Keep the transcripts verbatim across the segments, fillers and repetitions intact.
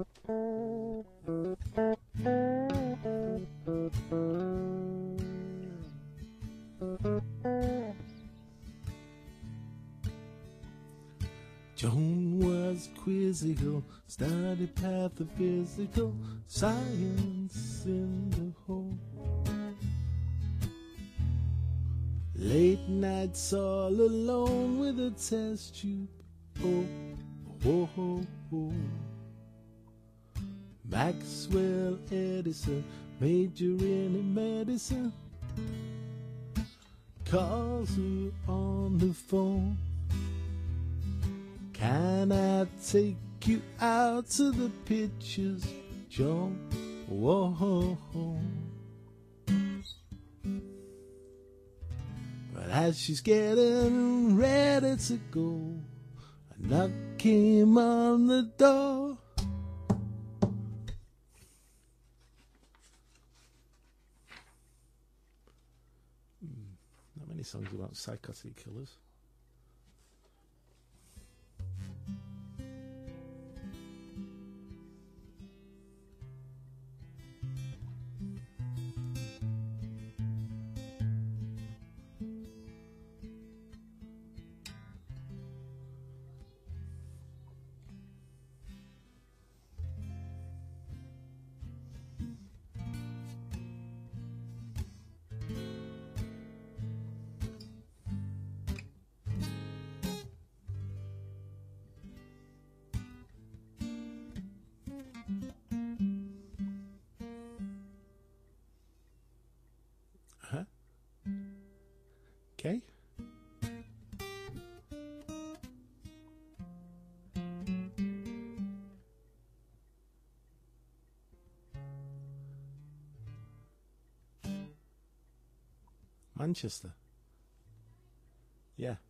Joan was quizzical, studied pathophysical science in the home. Late nights all alone with a test tube. Oh, oh, oh, oh. Maxwell Edison, major in medicine, calls her on the phone. Can I take you out to the pictures, Joan? Whoa. But as she's getting ready to go, a knock came on the door. Hmm, not many songs about psychotic killers. Huh? Okay. Manchester. Yeah.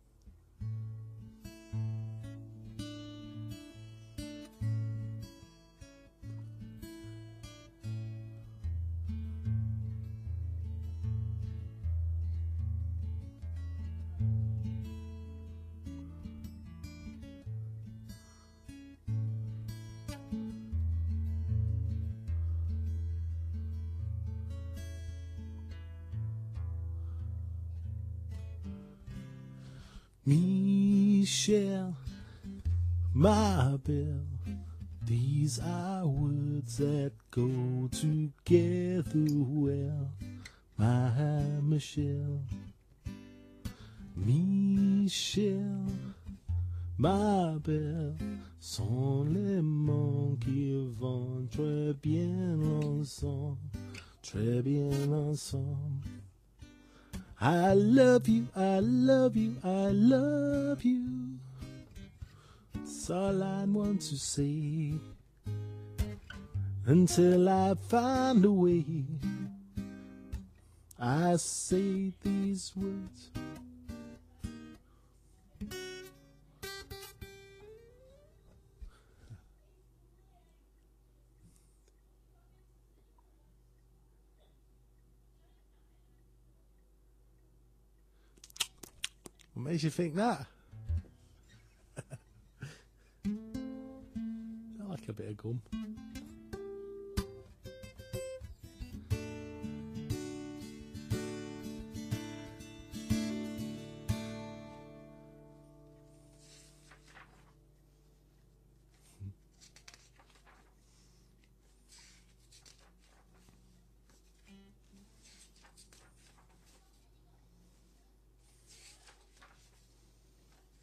Michelle, my belle, these are words that go together well. My Michelle, Michelle, ma belle, sont les mots qui vont très bien ensemble, très bien ensemble. I love you, I love you, I love you. That's all I want to say. Until I find a way, I say these words. What makes you think that? I like a bit of gum.